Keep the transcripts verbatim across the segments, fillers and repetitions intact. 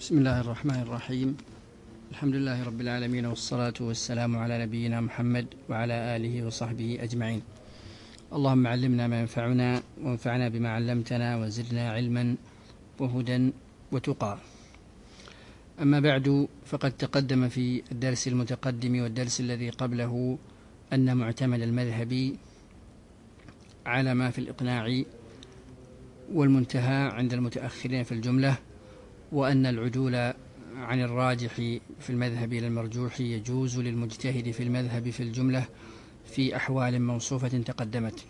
بسم الله الرحمن الرحيم. الحمد لله رب العالمين، والصلاة والسلام على نبينا محمد وعلى آله وصحبه أجمعين. اللهم علمنا ما ينفعنا وانفعنا بما علمتنا وزدنا علما وهدى وتقى. أما بعد، فقد تقدم في الدرس المتقدم والدرس الذي قبله أن معتمد المذهب على ما في الإقناع والمنتهى عند المتأخرين في الجملة، وأن العدول عن الراجح في المذهب إلى المرجوح يجوز للمجتهد في المذهب في الجملة في أحوال موصوفة تقدمت.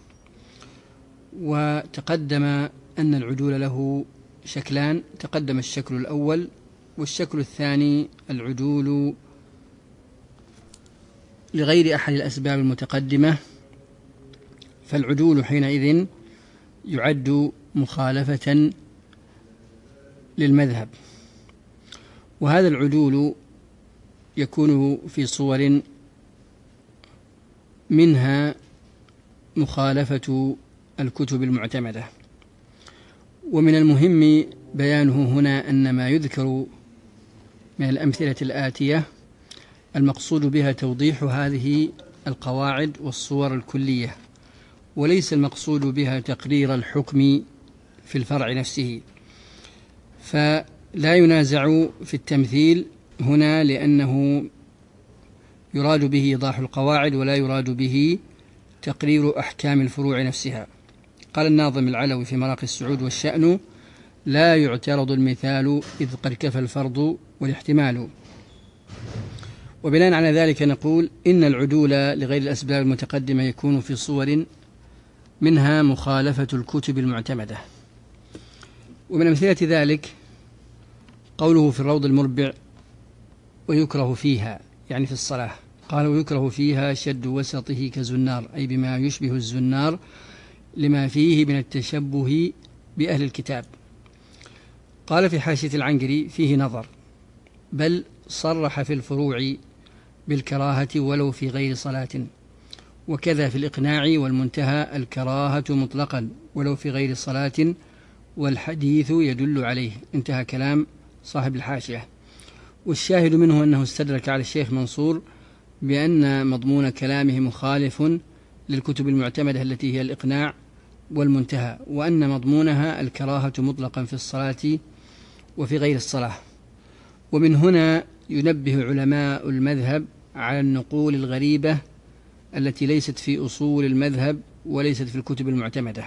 وتقدم أن العدول له شكلان، تقدم الشكل الأول، والشكل الثاني العدول لغير أحد الأسباب المتقدمة، فالعدول حينئذ يعد مخالفة للمذهب. وهذا العدول يكون في صور، منها مخالفة الكتب المعتمدة. ومن المهم بيانه هنا أن ما يذكر من الأمثلة الآتية المقصود بها توضيح هذه القواعد والصور الكلية، وليس المقصود بها تقرير الحكم في الفرع نفسه. فلا ينازع في التمثيل هنا، لأنه يراد به إيضاح القواعد ولا يراد به تقرير أحكام الفروع نفسها. قال الناظم العلوي في مراقي السعود: والشأن لا يعترض المثال إذ قد كفى الفرض والاحتمال. وبناء على ذلك نقول إن العدول لغير الأسباب المتقدمة يكون في صور، منها مخالفة الكتب المعتمدة. ومن أمثلة ذلك قوله في الروض المربع: ويكره فيها، يعني في الصلاة. قال: ويكره فيها شد وسطه كزنار، أي بما يشبه الزنار لما فيه من التشبه بأهل الكتاب. قال في حاشية العنقري: فيه نظر، بل صرح في الفروع بالكراهة ولو في غير صلاة، وكذا في الإقناع والمنتهى الكراهة مطلقا ولو في غير صلاة، والحديث يدل عليه. انتهى كلام صاحب الحاشية. والشاهد منه أنه استدرك على الشيخ منصور بأن مضمون كلامه مخالف للكتب المعتمدة التي هي الإقناع والمنتهى، وأن مضمونها الكراهة مطلقا في الصلاة وفي غير الصلاة. ومن هنا ينبه علماء المذهب على النقول الغريبة التي ليست في أصول المذهب وليست في الكتب المعتمدة.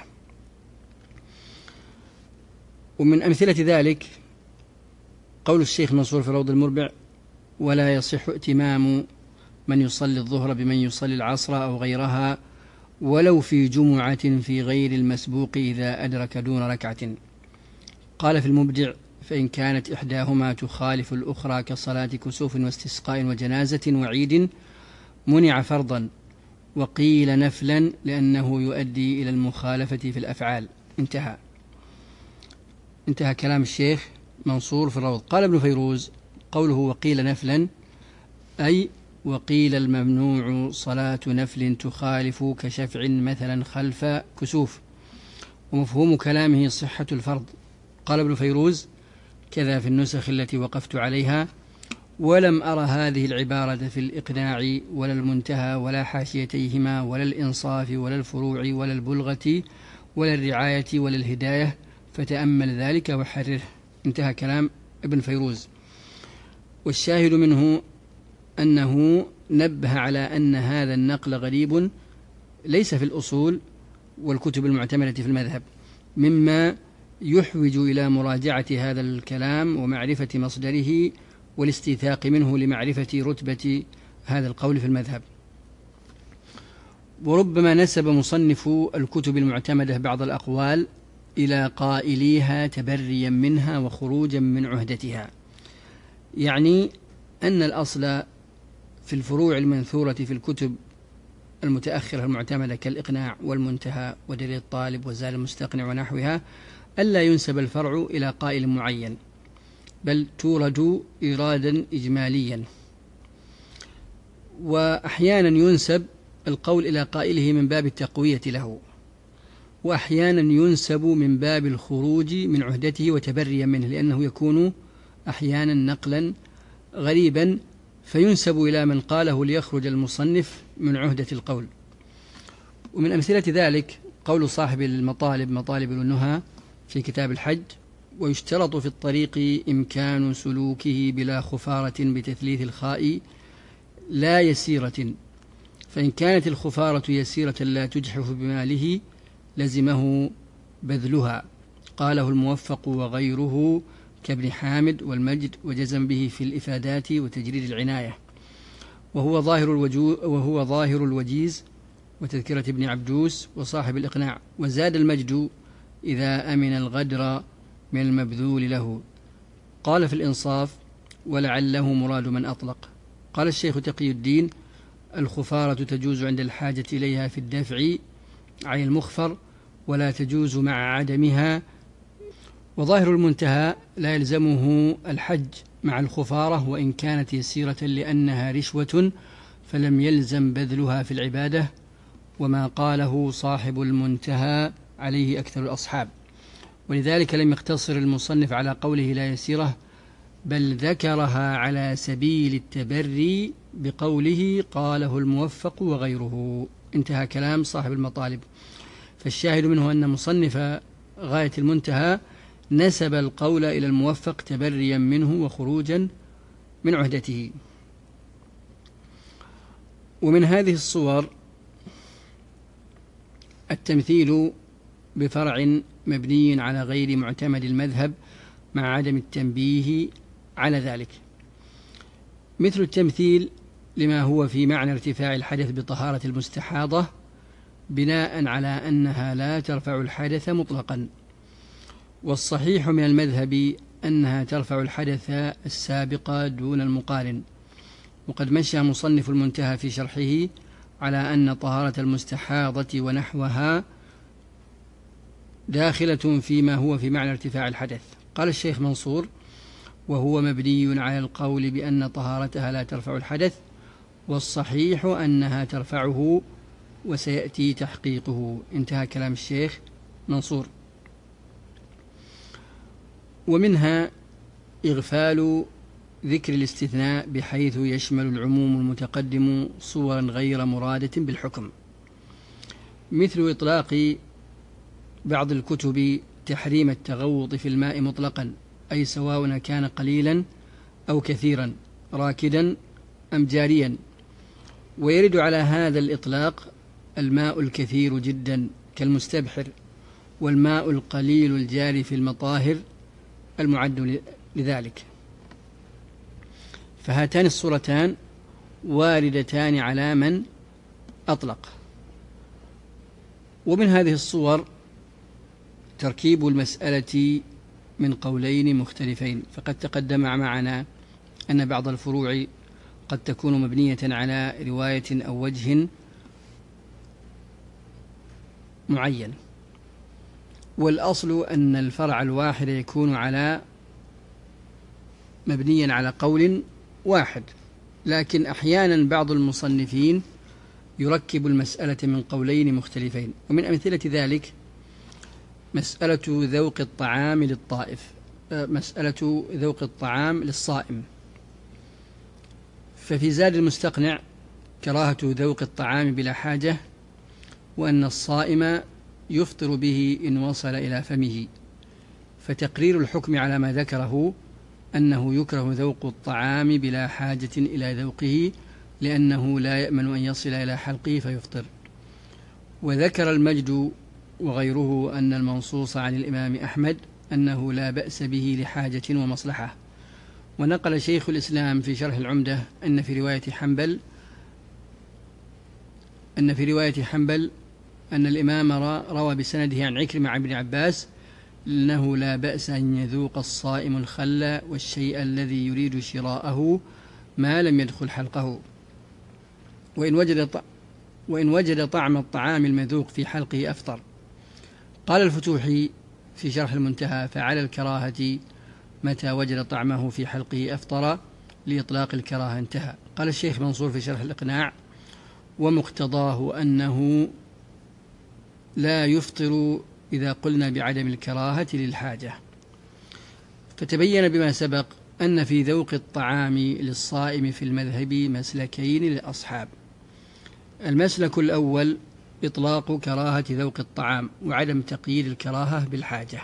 ومن أمثلة ذلك قول الشيخ منصور في روض المربع: ولا يصح ائتمام من يصلي الظهر بمن يصلي العصر أو غيرها ولو في جمعة في غير المسبوق إذا أدرك دون ركعة. قال في المبدع: فإن كانت إحداهما تخالف الأخرى كصلاة كسوف واستسقاء وجنازة وعيد منع فرضا، وقيل نفلا لأنه يؤدي إلى المخالفة في الأفعال. انتهى انتهى كلام الشيخ منصور في الروض. قال ابن فيروز: قوله وقيل نفلا، أي وقيل الممنوع صلاة نفل تخالف كشفع مثلا خلف كسوف، ومفهوم كلامه صحة الفرض. قال ابن فيروز: كذا في النسخ التي وقفت عليها، ولم أرى هذه العبارة في الإقناع ولا المنتهى ولا حاشيتيهما ولا الإنصاف ولا الفروع ولا البلغة ولا الرعاية ولا الهداية، فتأمل ذلك وحرره. انتهى كلام ابن فيروز. والشاهد منه أنه نبه على أن هذا النقل غريب ليس في الأصول والكتب المعتمدة في المذهب، مما يحوج إلى مراجعة هذا الكلام ومعرفة مصدره والاستيثاق منه لمعرفة رتبة هذا القول في المذهب. وربما نسب مصنف الكتب المعتمدة بعض الأقوال إلى قائليها تبريا منها وخروجا من عهدتها، يعني أن الأصل في الفروع المنثورة في الكتب المتأخرة المعتمدة كالإقناع والمنتهى ودليل الطالب وزال المستقنع ونحوها ألا ينسب الفرع إلى قائل معين، بل تورد إرادا إجماليا. وأحيانا ينسب القول إلى قائله من باب التقوية له، وأحيانا ينسب من باب الخروج من عهدته وتبريا منه، لأنه يكون أحيانا نقلا غريبا فينسب إلى من قاله ليخرج المصنف من عهدة القول. ومن أمثلة ذلك قول صاحب المطالب مطالب النهى في كتاب الحج: ويشترط في الطريق إمكان سلوكه بلا خفارة بتثليث الخاء لا يسيرة، فإن كانت الخفارة يسيرة لا تجحف بماله لزمه بذلها. قاله الموفق وغيره كابن حامد والمجد، وجزم به في الإفادات وتجريد العناية، وهو ظاهر الوجو وهو ظاهر الوجيز وتذكرة ابن عبدوس وصاحب الإقناع. وزاد المجد: إذا أمن الغدر من المبذول له. قال في الإنصاف: ولعله مراد من أطلق. قال الشيخ تقي الدين: الخفارة تجوز عند الحاجة إليها في الدفع عن المخفر، ولا تجوز مع عدمها. وظاهر المنتهى: لا يلزمه الحج مع الخفارة وإن كانت يسيرة لأنها رشوة، فلم يلزم بذلها في العبادة. وما قاله صاحب المنتهى عليه أكثر الأصحاب، ولذلك لم يقتصر المصنف على قوله لا يسيرة، بل ذكرها على سبيل التبري بقوله قاله الموفق وغيره. انتهى كلام صاحب المطالب. فالشاهد منه أن مصنف غاية المنتهى نسب القول إلى الموفق تبريا منه وخروجا من عهدته. ومن هذه الصور التمثيل بفرع مبني على غير معتمد المذهب مع عدم التنبيه على ذلك، مثل التمثيل لما هو في معنى ارتفاع الحدث بطهارة المستحاضة بناء على أنها لا ترفع الحدث مطلقا. والصحيح من المذهب أنها ترفع الحدث السابق دون المقارن. وقد مشى مصنف المنتهى في شرحه على أن طهارة المستحاضة ونحوها داخلة فيما هو في معنى ارتفاع الحدث. قال الشيخ منصور: وهو مبني على القول بأن طهارتها لا ترفع الحدث، والصحيح أنها ترفعه وسيأتي تحقيقه. انتهى كلام الشيخ منصور. ومنها إغفال ذكر الاستثناء بحيث يشمل العموم المتقدم صورا غير مرادة بالحكم، مثل إطلاق بعض الكتب تحريم التغوط في الماء مطلقا، أي سواء كان قليلا أو كثيرا، راكدا أم جاريا. ويرد على هذا الإطلاق الماء الكثير جدا كالمستبحر، والماء القليل الجاري في المطاهر المعد لذلك. فهاتان الصورتان واردتان على من أطلق. ومن هذه الصور تركيب المسألة من قولين مختلفين، فقد تقدم معنا أن بعض الفروع قد تكون مبنية على رواية أو وجه معين، والأصل أن الفرع الواحد يكون على مبنيا على قول واحد، لكن أحيانا بعض المصنفين يركب المسألة من قولين مختلفين. ومن أمثلة ذلك مسألة ذوق الطعام للطائف، مسألة ذوق الطعام للصائم. ففي زاد المستقنع كراهة ذوق الطعام بلا حاجة، وأن الصائم يفطر به إن وصل إلى فمه. فتقرير الحكم على ما ذكره أنه يكره ذوق الطعام بلا حاجة إلى ذوقه، لأنه لا يأمن أن يصل إلى حلقه فيفطر. وذكر المجد وغيره أن المنصوص عن الإمام أحمد أنه لا بأس به لحاجة ومصلحة. ونقل شيخ الإسلام في شرح العمدة أن في رواية حنبل أن في رواية حنبل أن الإمام روى بسنده عن عكرمة عن ابن عباس أنه لا بأس أن يذوق الصائم الخل والشيء الذي يريد شراءه ما لم يدخل حلقه، وإن وجد وإن وجد طعم الطعام المذوق في حلقه أفطر. قال الفتوحي في شرح المنتهى: فعلى الكراهة متى وجد طعمه في حلقه أفطر لإطلاق الكراهة. انتهى. قال الشيخ منصور في شرح الإقناع: ومقتضاه أنه لا يفطر إذا قلنا بعدم الكراهة للحاجة. فتبين بما سبق أن في ذوق الطعام للصائم في المذهب مسلكين للأصحاب. المسلك الأول إطلاق كراهة ذوق الطعام وعدم تقييد الكراهة بالحاجة.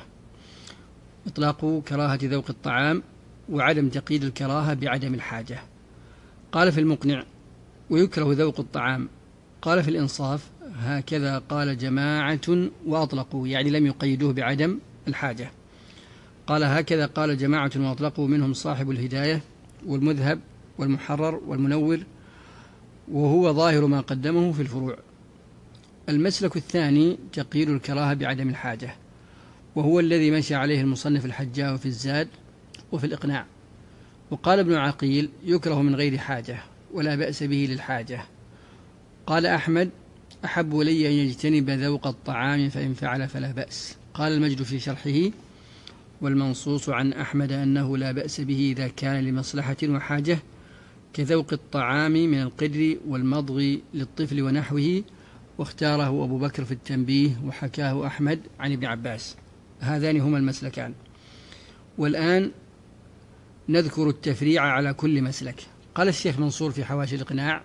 إطلاق كراهة ذوق الطعام وعدم تقييد الكراهة بعدم الحاجة. قال في المقنع: ويكره ذوق الطعام. قال في الإنصاف: هكذا قال جماعة وأطلقوا، يعني لم يقيدوه بعدم الحاجة. قال: هكذا قال جماعة وأطلقوا، منهم صاحب الهداية والمذهب والمحرر والمنور، وهو ظاهر ما قدمه في الفروع. المسلك الثاني تقييد الكراهة بعدم الحاجة، وهو الذي مشى عليه المصنف الحجاوي في الزاد وفي الإقناع. وقال ابن عقيل: يكره من غير حاجة ولا بأس به للحاجة. قال أحمد: أحب لي أن يجتنب ذوق الطعام فإن فعل فلا بأس. قال المجد في شرحه: والمنصوص عن أحمد أنه لا بأس به إذا كان لمصلحة وحاجة، كذوق الطعام من القدر والمضغ للطفل ونحوه، واختاره أبو بكر في التنبيه، وحكاه أحمد عن ابن عباس. هذان هما المسلكان. والآن نذكر التفريع على كل مسلك. قال الشيخ منصور في حواشي الإقناع: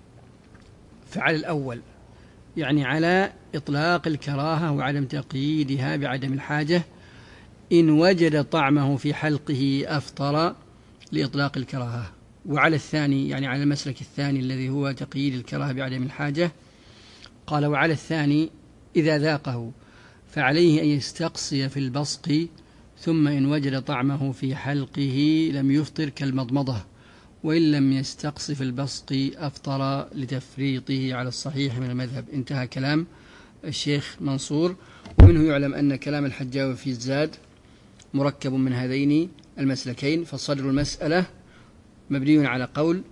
فعلى الأول، يعني على إطلاق الكراهة وعدم تقييدها بعدم الحاجة، إن وجد طعمه في حلقه أفطر لإطلاق الكراهة. وعلى الثاني، يعني على المسلك الثاني الذي هو تقييد الكراهة بعدم الحاجة، قال: وعلى الثاني إذا ذاقه فعليه أن يستقصي في البصق، ثم إن وجد طعمه في حلقه لم يفطر كالمضمضة، وإن لم يستقص في البصق أفطر لتفريطه على الصحيح من المذهب. انتهى كلام الشيخ منصور. ومنه يعلم أن كلام الحجاوي في الزاد مركب من هذين المسلكين، فصدر المسألة مبني على قول،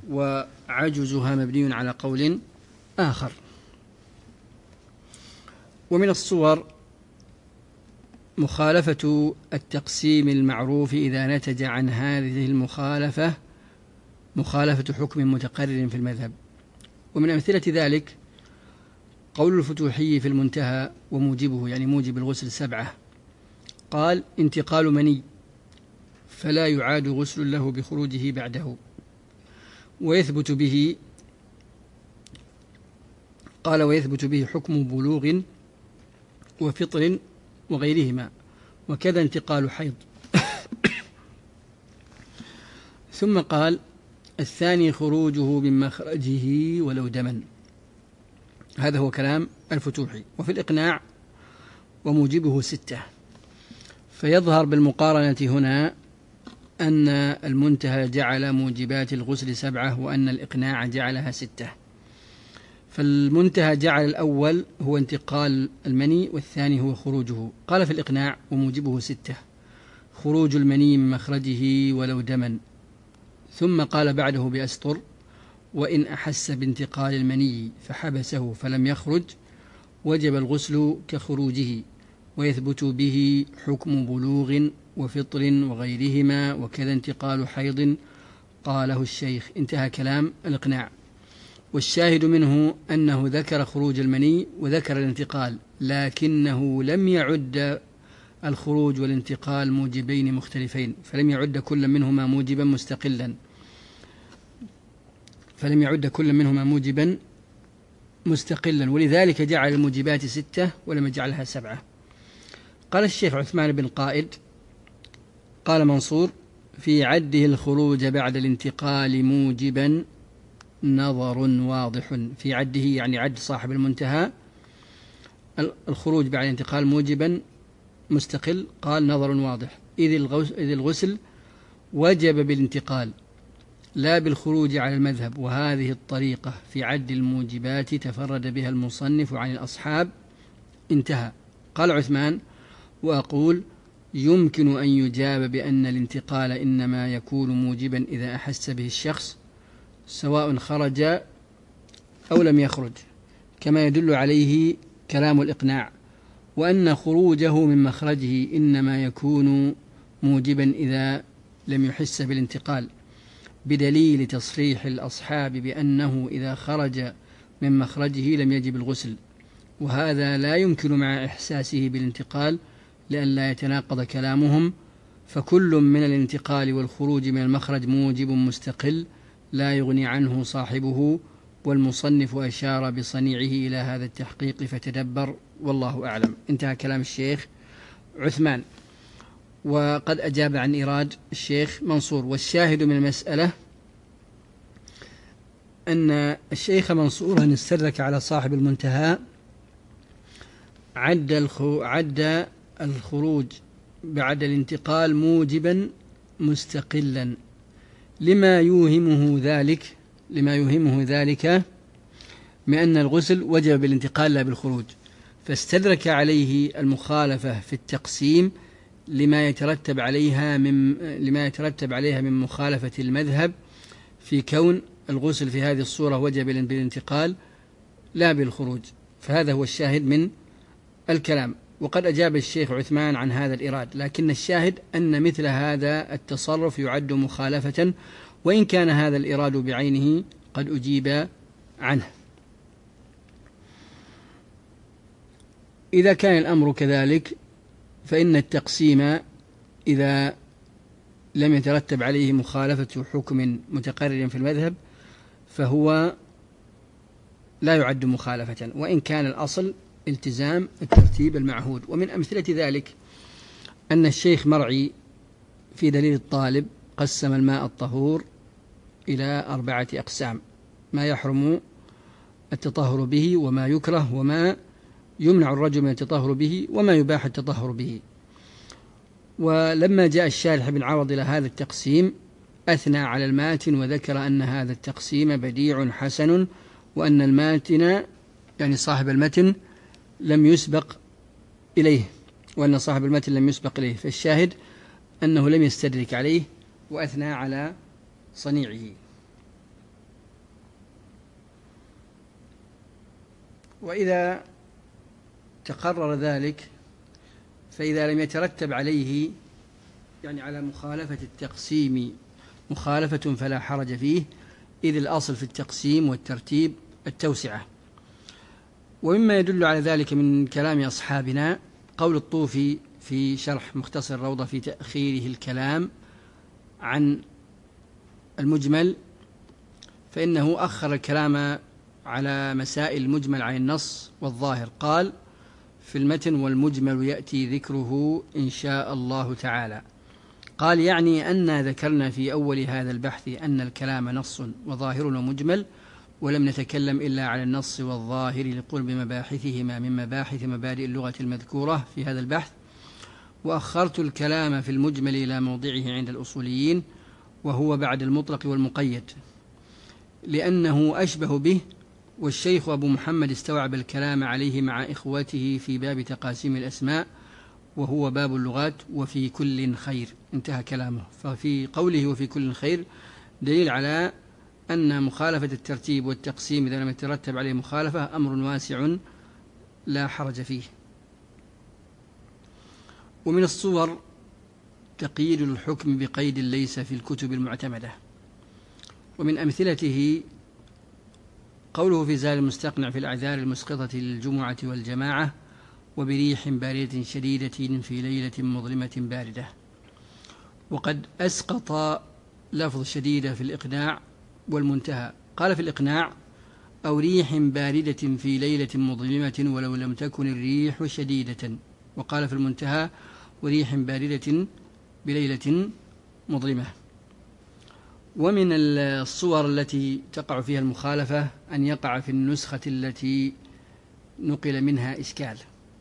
وعجزها مبني على قول آخر. ومن الصور مخالفة التقسيم المعروف إذا نتج عن هذه المخالفة مخالفة حكم متقرر في المذهب. ومن أمثلة ذلك قول الفتوحي في المنتهى وموجبه، يعني موجب الغسل سبعة، قال: انتقال مني فلا يعاد غسل له بخروجه بعده، ويثبت به قال ويثبت به حكم بلوغ وفطر وغيرهما، وكذا انتقال حيض. ثم قال: الثاني خروجه من مخرجه ولو دما. هذا هو كلام الفتوحي. وفي الإقناع وموجبه ستة. فيظهر بالمقارنة هنا أن المنتهى جعل موجبات الغسل سبعة، وأن الإقناع جعلها ستة. فالمنتهى جعل الأول هو انتقال المني، والثاني هو خروجه. قال في الإقناع وموجبه ستة: خروج المني من مخرجه ولو دما. ثم قال بعده بأسطر: وإن أحس بانتقال المني فحبسه فلم يخرج وجب الغسل كخروجه، ويثبت به حكم بلوغ وفطر وغيرهما، وكذا انتقال حيض. قاله الشيخ. انتهى كلام الإقناع. والشاهد منه أنه ذكر خروج المني وذكر الانتقال، لكنه لم يعد الخروج والانتقال موجبين مختلفين، فلم يعد كل منهما موجبا مستقلا فلم يعد كل منهما موجبا مستقلا ولذلك جعل الموجبات ستة ولم يجعلها سبعة. قال الشيخ عثمان بن قائد: قال منصور: في عده الخروج بعد الانتقال موجبا نظر واضح. في عده يعني عد صاحب المنتهى الخروج بعد الانتقال موجبا مستقل، قال نظر واضح، إذ الغسل وجب بالانتقال لا بالخروج على المذهب، وهذه الطريقة في عد الموجبات تفرد بها المصنف عن الأصحاب. انتهى. قال عثمان: وأقول يمكن أن يجاب بأن الانتقال إنما يكون موجبا إذا أحس به الشخص سواء خرج أو لم يخرج، كما يدل عليه كلام الإقناع، وأن خروجه من مخرجه إنما يكون موجبا إذا لم يحس بالانتقال، بدليل تصريح الأصحاب بأنه إذا خرج من مخرجه لم يجب الغسل، وهذا لا يمكن مع إحساسه بالانتقال لئلا يتناقض كلامهم فكل من الانتقال والخروج من المخرج موجب مستقل لا يغني عنه صاحبه، والمصنف أشار بصنيعه إلى هذا التحقيق فتدبر والله أعلم. انتهى كلام الشيخ عثمان، وقد أجاب عن إيراد الشيخ منصور. والشاهد من المسألة أن الشيخ منصورا استدرك على صاحب المنتهى عد عد الخروج بعد الانتقال موجبا مستقلا لما يوهمه ذلك لما يوهمه ذلك من أن الغسل وجب بالانتقال لا بالخروج، فاستدرك عليه المخالفة في التقسيم لما يترتب عليها من لما يترتب عليها من مخالفة المذهب في كون الغسل في هذه الصورة وجب بالانتقال لا بالخروج. فهذا هو الشاهد من الكلام. وقد أجاب الشيخ عثمان عن هذا الإراد، لكن الشاهد أن مثل هذا التصرف يعد مخالفة، وإن كان هذا الإراد بعينه قد أجيب عنه. إذا كان الأمر كذلك فإن التقسيم إذا لم يترتب عليه مخالفة حكم متقرر في المذهب فهو لا يعد مخالفة، وإن كان الأصل التزام الترتيب المعهود. ومن أمثلة ذلك أن الشيخ مرعي في دليل الطالب قسم الماء الطهور إلى أربعة أقسام: ما يحرم التطهر به، وما يكره، وما يمنع الرجل من التطهر به، وما يباح التطهر به. ولما جاء الشارح بن عوض إلى هذا التقسيم أثنى على الماتن وذكر أن هذا التقسيم بديع حسن، وأن الماتن يعني صاحب المتن لم يسبق إليه وأن صاحب المتن لم يسبق إليه، فالشاهد أنه لم يستدرك عليه وأثنى على صنيعه. وإذا تقرر ذلك فإذا لم يترتب عليه يعني على مخالفة التقسيم مخالفة فلا حرج فيه، إذ الأصل في التقسيم والترتيب التوسعة. ومما يدل على ذلك من كلام أصحابنا قول الطوفي في شرح مختصر الروضة في تأخيره الكلام عن المجمل، فإنه أخر الكلام على مسائل المجمل عن النص والظاهر. قال في المتن: والمجمل يأتي ذكره إن شاء الله تعالى. قال يعني أن ذكرنا في أول هذا البحث أن الكلام نص وظاهر ومجمل، ولم نتكلم إلا على النص والظاهر لقرب مباحثهما من مباحث مبادئ اللغة المذكورة في هذا البحث، وأخرت الكلام في المجمل إلى موضعه عند الأصوليين، وهو بعد المطلق والمقيد، لأنه أشبه به، والشيخ أبو محمد استوعب الكلام عليه مع إخوته في باب تقاسيم الأسماء، وهو باب اللغات، وفي كل خير. انتهى كلامه. ففي قوله وفي كل خير دليل على أن مخالفة الترتيب والتقسيم إذا لم يترتب عليه مخالفة أمر واسع لا حرج فيه. ومن الصور تقييد الحكم بقيد ليس في الكتب المعتمدة، ومن أمثلته قوله في زال المستقنع في الأعذار المسقطة للجمعة والجماعة: وبريح باردة شديدة في ليلة مظلمة باردة. وقد أسقط لفظ شديدة في الإقناع والمنتهى. قال في الإقناع: أو ريح باردة في ليلة مظلمة ولو لم تكن الريح شديدة. وقال في المنتهى: وريح باردة بليلة مظلمة. ومن الصور التي تقع فيها المخالفة أن يقع في النسخة التي نقل منها إشكال.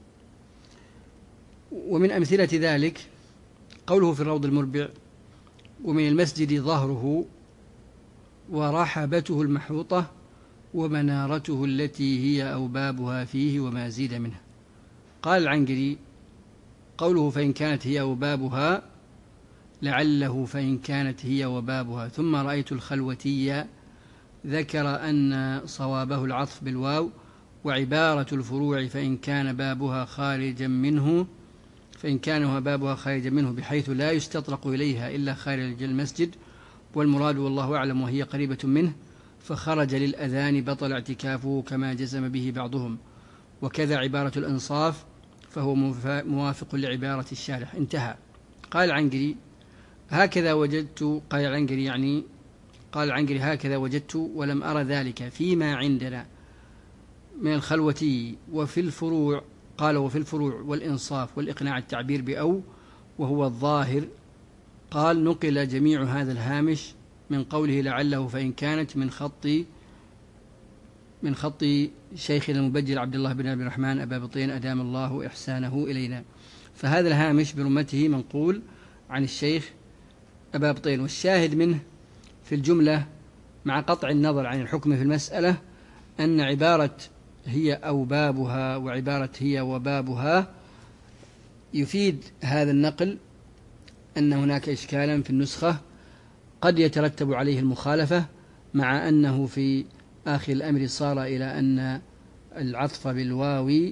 ومن أمثلة ذلك قوله في الروض المربع: ومن المسجد ظهره ورحبته المحوطة ومنارته التي هي أوبابها فيه وما زيد منها. قال العنقري: قوله فإن كانت هي وبابها لعله فإن كانت هي وبابها. ثم رأيت الخلوتية ذكر أن صوابه العطف بالواو، وعبارة الفروع فإن كان بابها خارجا منه فإن كان بابها خارجا منه بحيث لا يستطرق إليها إلا خارج المسجد، والمراد والله أعلم وهي قريبة منه، فخرج للأذان بطل اعتكافه كما جزم به بعضهم. وكذا عبارة الإنصاف فهو موافق لعبارة الشارح. انتهى. قال العنقري هكذا وجدت، قال العنقري يعني قال العنقري هكذا وجدت ولم أرى ذلك فيما عندنا من الخلوة وفي الفروع. قال وفي الفروع والإنصاف والإقناع التعبير بأو وهو الظاهر. قال نقل جميع هذا الهامش من قوله لعله فإن كانت من خط من خط شيخنا المبجل عبد الله بن عبد الرحمن أبا بطين أدام الله إحسانه إلينا. فهذا الهامش برمته منقول عن الشيخ أبا بطين، والشاهد منه في الجملة مع قطع النظر عن الحكم في المسألة أن عبارة هي أو بابها وعبارة هي وبابها يفيد هذا النقل أن هناك إشكالا في النسخة قد يترتب عليه المخالفة، مع أنه في آخر الأمر صار إلى أن العطف بالواو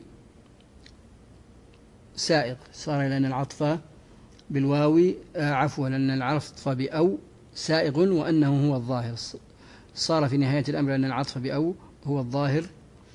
سائغ، صار إلى أن العطف بالواو عفوا أن العطف بأو سائغ وأنه هو الظاهر. صار في نهاية الأمر أن العطف بأو هو الظاهر.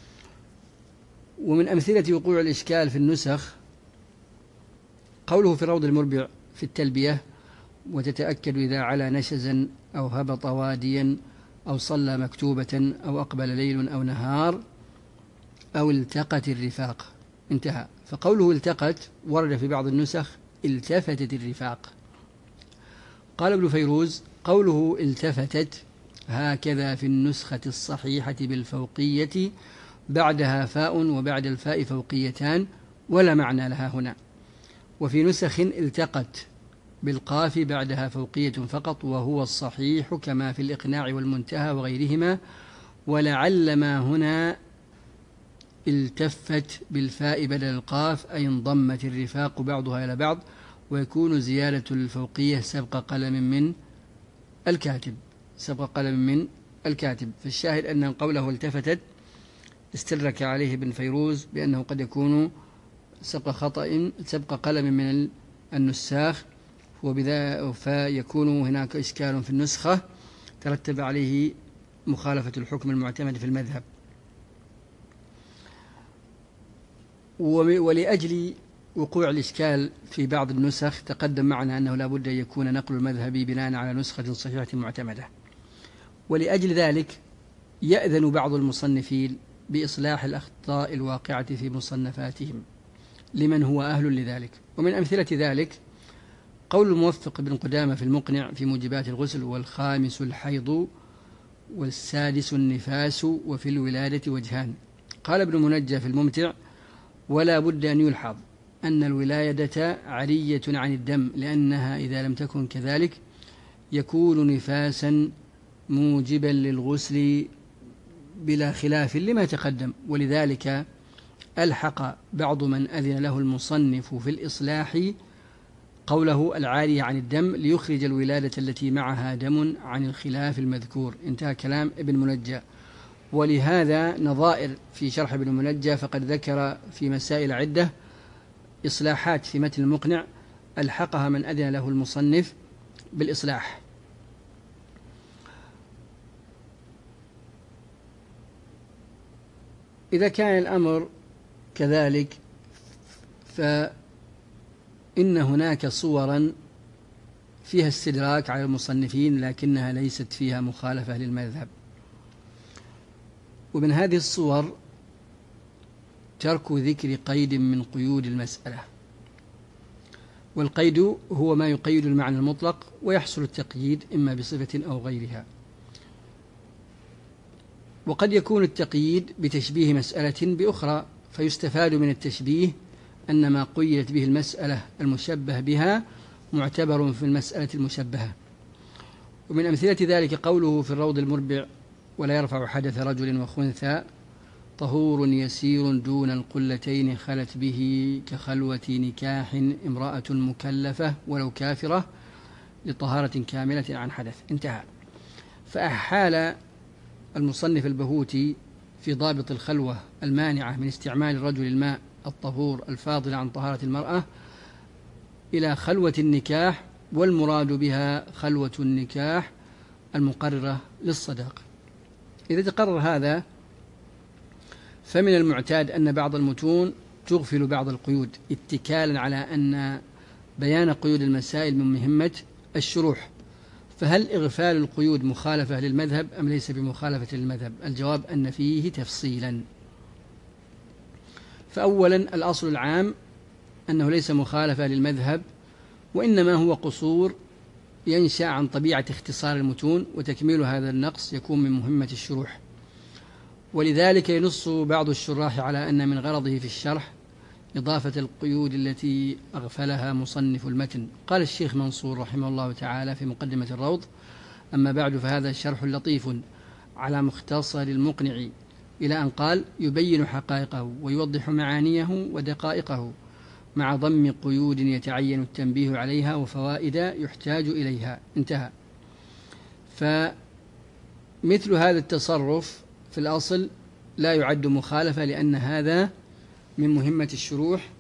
ومن أمثلة وقوع الإشكال في النسخ قوله في روض المربع في التلبية وتتأكد إذا علا نشزا أو هبط واديا أو صلى مكتوبة أو أقبل ليل أو نهار أو التقت الرفاق، انتهى. فقوله التقت ورد في بعض النسخ التفتت الرفاق. قال ابن فيروز قوله التفتت هكذا في النسخة الصحيحة بالفوقية بعدها فاء وبعد الفاء فوقيتان ولا معنى لها هنا. وفي نسخ التقت بالقاف بعدها فوقية فقط وهو الصحيح كما في الإقناع والمنتهى وغيرهما. ولعل ما هنا التفت بالفاء بدل القاف أي انضمت الرفاق بعضها إلى بعض، ويكون زيادة الفوقية سبق قلم من الكاتب سبق قلم من الكاتب. فالشاهد أن قوله التفتت استدرك عليه ابن فيروز بأنه قد يكون سبق خطأ سبق قلم من النساخ، وبذا فيكون هناك إشكال في النسخة ترتب عليه مخالفة الحكم المعتمد في المذهب. ولأجل وقوع الإشكال في بعض النسخ تقدم معنا أنه لا بد أن يكون نقل المذهب بناء على نسخة صحيحة معتمدة. ولأجل ذلك يأذن بعض المصنفين بإصلاح الأخطاء الواقعة في مصنفاتهم لمن هو أهل لذلك. ومن أمثلة ذلك قول الموفق بن قدامة في المقنع في موجبات الغسل: والخامس الحيض والسادس النفاس وفي الولادة وجهان. قال ابن منجى في الممتع: ولا بد أن يلحظ أن الولادة عرية عن الدم، لأنها إذا لم تكن كذلك يكون نفاسا موجبا للغسل بلا خلاف لما تقدم. ولذلك ألحق بعض من أذن له المصنف في الإصلاح قوله العارية عن الدم ليخرج الولادة التي معها دم عن الخلاف المذكور. انتهى كلام ابن منجى. ولهذا نظائر في شرح ابن منجى، فقد ذكر في مسائل عدة إصلاحات في متن المقنع ألحقها من أذن له المصنف بالإصلاح. إذا كان الأمر كذلك فإن هناك صورا فيها استدراك على المصنفين لكنها ليست فيها مخالفة للمذهب. ومن هذه الصور ترك ذكر قيد من قيود المسألة. والقيد هو ما يقيد المعنى المطلق ويحصل التقييد إما بصفة أو غيرها. وقد يكون التقييد بتشبيه مسألة بأخرى، فيستفاد من التشبيه أن ما قيدت به المسألة المشبه بها معتبر في المسألة المشبهة. ومن أمثلة ذلك قوله في الروض المربع: ولا يرفع حدث رجل وخنثى طهور يسير دون القلتين خلت به كخلوة نكاح امرأة مكلفة ولو كافرة لطهارة كاملة عن حدث. انتهى. فأحال المصنف البهوتي في ضابط الخلوة المانعة من استعمال الرجل الماء الطهور الفاضل عن طهارة المرأة إلى خلوة النكاح، والمراد بها خلوة النكاح المقررة للصداق. إذا تقرر هذا فمن المعتاد أن بعض المتون تغفل بعض القيود اتكالا على أن بيان قيود المسائل من مهمة الشروح. فهل إغفال القيود مخالفة للمذهب أم ليس بمخالفة للمذهب؟ الجواب أن فيه تفصيلا. فأولا الأصل العام أنه ليس مخالفة للمذهب، وإنما هو قصور ينشأ عن طبيعة اختصار المتون، وتكميل هذا النقص يكون من مهمة الشروح. ولذلك ينص بعض الشراح على أن من غرضه في الشرح إضافة القيود التي أغفلها مصنف المتن. قال الشيخ منصور رحمه الله تعالى في مقدمة الروض: أما بعد فهذا شرح لطيف على مختصر المقنع، إلى أن قال: يبين حقائقه ويوضح معانيه ودقائقه مع ضم قيود يتعين التنبيه عليها وفوائد يحتاج إليها. انتهى. فمثل هذا التصرف في الأصل لا يعد مخالفة، لأن هذا من مهمة الشروح،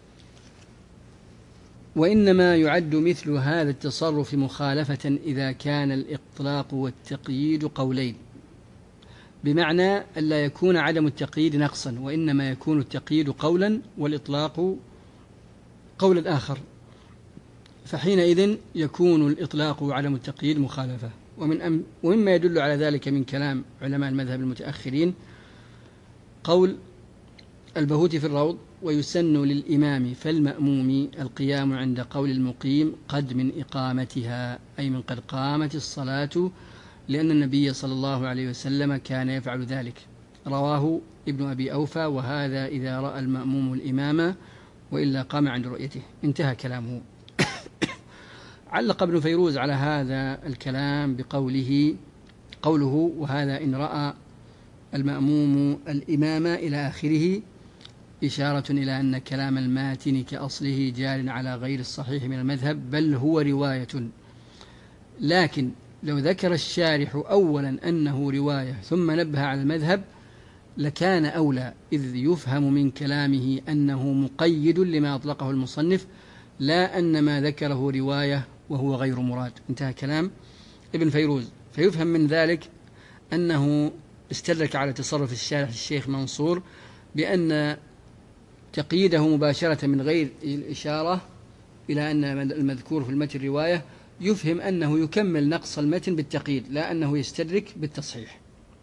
وإنما يعد مثل هذا التصرف مخالفة إذا كان الإطلاق والتقييد قولين، بمعنى ألا يكون عدم التقييد نقصا، وإنما يكون التقييد قولا والإطلاق قولا آخر، فحينئذ يكون الإطلاق وعدم التقييد مخالفة. ومن أم ومما يدل على ذلك من كلام علماء المذهب المتأخرين قول البهوتي في الروض: ويسن للإمام فالمأموم القيام عند قول المقيم قد من إقامتها، أي من قد قامت الصلاة، لأن النبي صلى الله عليه وسلم كان يفعل ذلك. رواه ابن أبي أوفى: وهذا إذا رأى المأموم الإمام وإلا قام عند رؤيته. انتهى كلامه. علق ابن فيروز على هذا الكلام بقوله قوله وهذا إن رأى المأموم الإمام إلى آخره، إشارة إلى أن كلام الماتن كأصله جار على غير الصحيح من المذهب، بل هو رواية. لكن لو ذكر الشارح أولا أنه رواية ثم نبه على المذهب لكان أولى، إذ يفهم من كلامه أنه مقيد لما أطلقه المصنف، لا أن ما ذكره رواية وهو غير مراد. انتهى كلام ابن فيروز. فيفهم من ذلك أنه استدرك على تصرف الشارح الشيخ منصور بأن تقييده مباشرة من غير الإشارة إلى أن المذكور في المتن رواية يفهم أنه يكمل نقص المتن بالتقييد، لا أنه يستدرك بالتصحيح.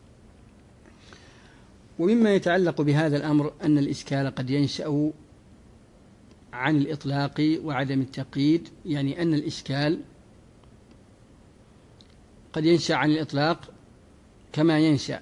ومما يتعلق بهذا الأمر أن الإشكال قد ينشأ عن الإطلاق وعدم التقييد، يعني أن الإشكال قد ينشأ عن الإطلاق كما ينشأ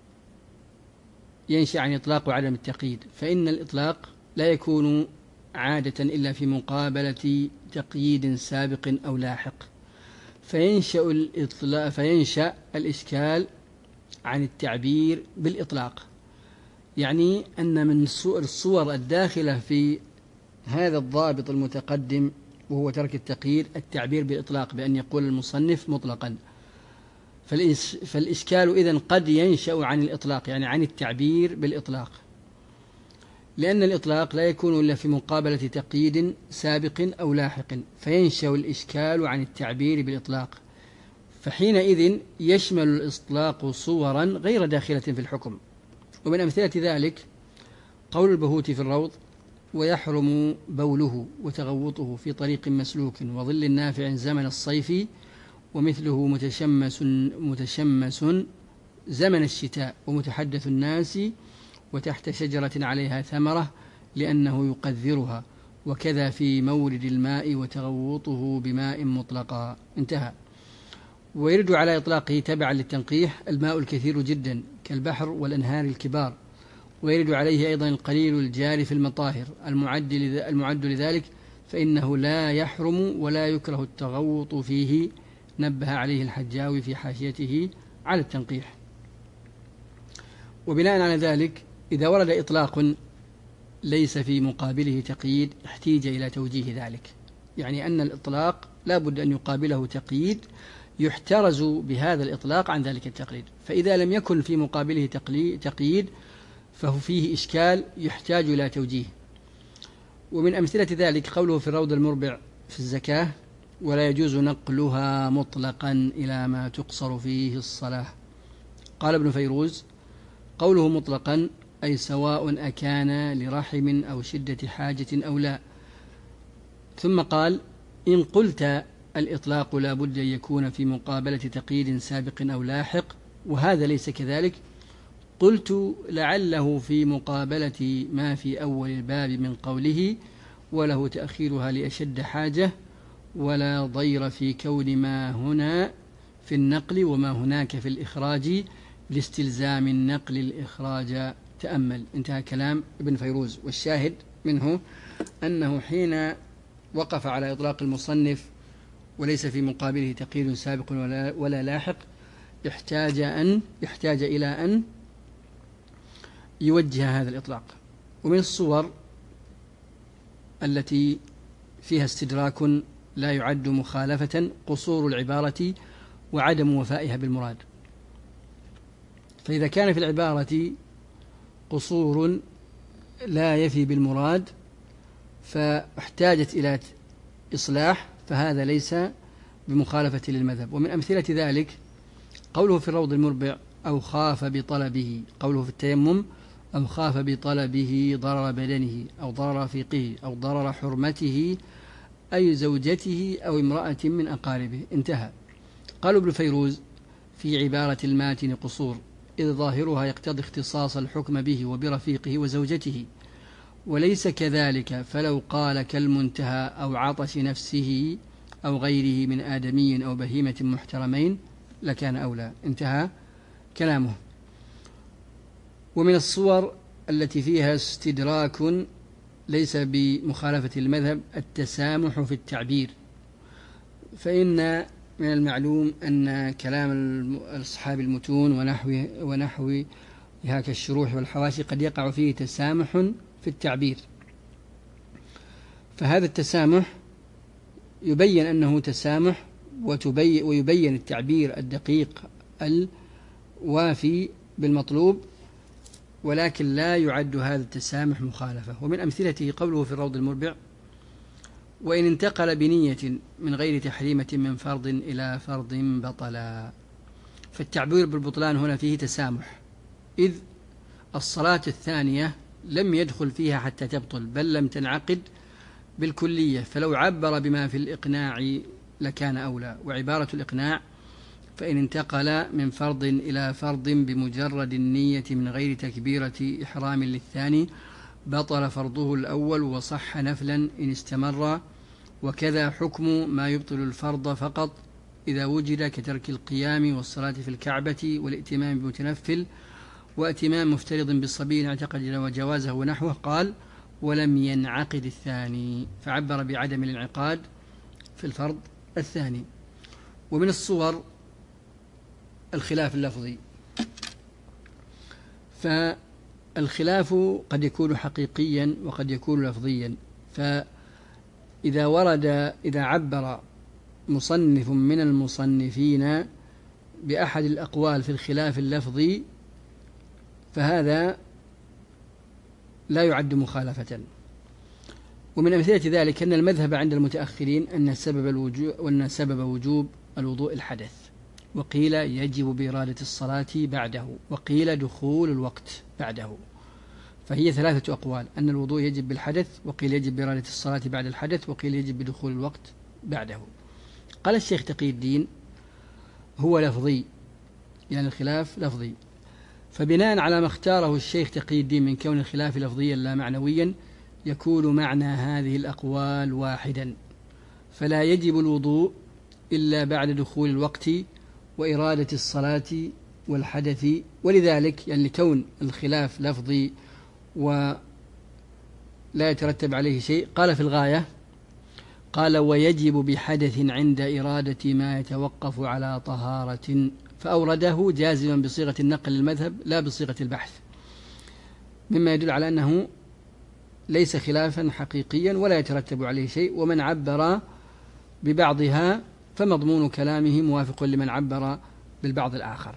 ينشأ عن الإطلاق وعدم التقييد، فإن الإطلاق لا يكون عادة إلا في مقابلة تقييد سابق أو لاحق، فينشأ الإطلاق فينشأ الإشكال عن التعبير بالإطلاق، يعني أن من الصور الداخلة في هذا الضابط المتقدم وهو ترك التقييد التعبير بالإطلاق بأن يقول المصنف مطلقا. فالإشكال إذن قد ينشأ عن الإطلاق، يعني عن التعبير بالإطلاق، لأن الإطلاق لا يكون إلا في مقابلة تقييد سابق أو لاحق، فينشأ الإشكال عن التعبير بالإطلاق، فحينئذ يشمل الإطلاق صورا غير داخلة في الحكم. ومن أمثلة ذلك قول البهوتي في الروض: ويحرم بوله وتغوطه في طريق مسلوك وظل نافع زمن الصيف، ومثله متشمس متشمس زمن الشتاء، ومتحدث الناس وتحت شجرة عليها ثمرة لأنه يقذرها، وكذا في مورد الماء وتغوطه بماء مطلقا. انتهى. ويرد على إطلاقه تبعا للتنقيح الماء الكثير جدا كالبحر والأنهار الكبار، ويرد عليه أيضا القليل الجاري في المطاهر المعد لذلك، فإنه لا يحرم ولا يكره التغوط فيه، نبه عليه الحجاوي في حاشيته على التنقيح. وبناء على ذلك إذا ورد إطلاق ليس في مقابله تقييد احتيج إلى توجيه ذلك، يعني أن الإطلاق لا بد أن يقابله تقييد يحترز بهذا الإطلاق عن ذلك التقييد، فإذا لم يكن في مقابله تقييد فهو فيه إشكال يحتاج إلى توجيه. ومن أمثلة ذلك قوله في الروض المربع في الزكاة: ولا يجوز نقلها مطلقا إلى ما تقصر فيه الصلاة. قال ابن فيروز: قوله مطلقا أي سواء أكان لرحم أو شدة حاجة أو لا، ثم قال: إن قلت الإطلاق لا بد أن يكون في مقابلة تقييد سابق أو لاحق وهذا ليس كذلك، قلت: لعله في مقابلة ما في أول الباب من قوله وله تأخيرها لأشد حاجة، ولا ضير في كون ما هنا في النقل وما هناك في الإخراج لاستلزام النقل الإخراج. تأمل. انتهى كلام ابن فيروز. والشاهد منه أنه حين وقف على إطلاق المصنف وليس في مقابله تقييد سابق ولا, ولا لاحق يحتاج أن يحتاج إلى أن يوجه هذا الإطلاق. ومن الصور التي فيها استدراك لا يعد مخالفة قصور العبارة وعدم وفائها بالمراد. فإذا كان في العبارة قصور لا يفي بالمراد فاحتاجت إلى إصلاح فهذا ليس بمخالفة للمذهب. ومن أمثلة ذلك قوله في الروض المربع: أو خاف بطلبه، قوله في التيمم: أو خاف بطلبه ضرر بدنه أو ضرر رفيقه أو ضرر حرمته أي زوجته أو امرأة من أقاربه. انتهى. قالوا ابن فيروز: في عبارة الماتن قصور، إذ ظاهرها يقتضي اختصاص الحكم به وبرفيقه وزوجته، وليس كذلك فلو قال كالمنتهى أو عطش نفسه أو غيره من آدمي أو بهيمة محترمين لكان أولى. انتهى كلامه. ومن الصور التي فيها استدراك ليس بمخالفة المذهب التسامح في التعبير، فإن من المعلوم أن كلام أصحاب المتون ونحو ونحو هاك الشروح والحواشي قد يقع فيه تسامح في التعبير، فهذا التسامح يبين أنه تسامح وتبين ويبين التعبير الدقيق الوافي بالمطلوب، ولكن لا يعد هذا التسامح مخالفة. ومن أمثلته قوله في الروض المربع: وإن انتقل بنية من غير تحريمة من فرض إلى فرض بطلا. فالتعبير بالبطلان هنا فيه تسامح، إذ الصلاة الثانية لم يدخل فيها حتى تبطل، بل لم تنعقد بالكلية، فلو عبر بما في الإقناع لكان أولى. وعبارة الإقناع: فإن انتقل من فرض إلى فرض بمجرد النية من غير تكبيرة إحرام للثاني بطل فرضه الأول وصح نفلا إن استمر، وكذا حكم ما يبطل الفرض فقط إذا وجد كترك القيام والصلاة في الكعبة والائتمام بمتنفل وائتمام مفترض بالصبي اعتقد وجوازه ونحوه. قال: ولم ينعقد الثاني، فعبر بعدم الانعقاد في الفرض الثاني. ومن الصور الخلاف اللفظي، فالخلاف قد يكون حقيقيا وقد يكون لفظيا. فإذا ورد إذا عبر مصنف من المصنفين بأحد الأقوال في الخلاف اللفظي فهذا لا يعد مخالفة. ومن أمثلة ذلك أن المذهب عند المتأخرين أن سبب الوجوب وأن سبب وجوب الوضوء الحدث، وقيل يجب بإرادة الصلاة بعده، وقيل دخول الوقت بعده. فهي ثلاثة أقوال: أن الوضوء يجب بالحدث، وقيل يجب بإرادة الصلاة بعد الحدث، وقيل يجب بدخول الوقت بعده. قال الشيخ تقي الدين: هو لفظي، يعني الخلاف لفظي. فبناء على ما اختاره الشيخ تقي الدين من كون الخلاف لفظيا لا معنويا يكون معنى هذه الأقوال واحدا، فلا يجب الوضوء إلا بعد دخول الوقت وإرادة الصلاة والحدث. ولذلك يعني كون الخلاف لفظي ولا يترتب عليه شيء، قال في الغاية: قال: ويجب بحدث عند إرادة ما يتوقف على طهارة، فأورده جازما بصيغة النقل للمذهب لا بصيغة البحث، مما يدل على أنه ليس خلافا حقيقيا ولا يترتب عليه شيء. ومن عبر ببعضها فمضمون كلامه موافق لمن عبر بالبعض الآخر.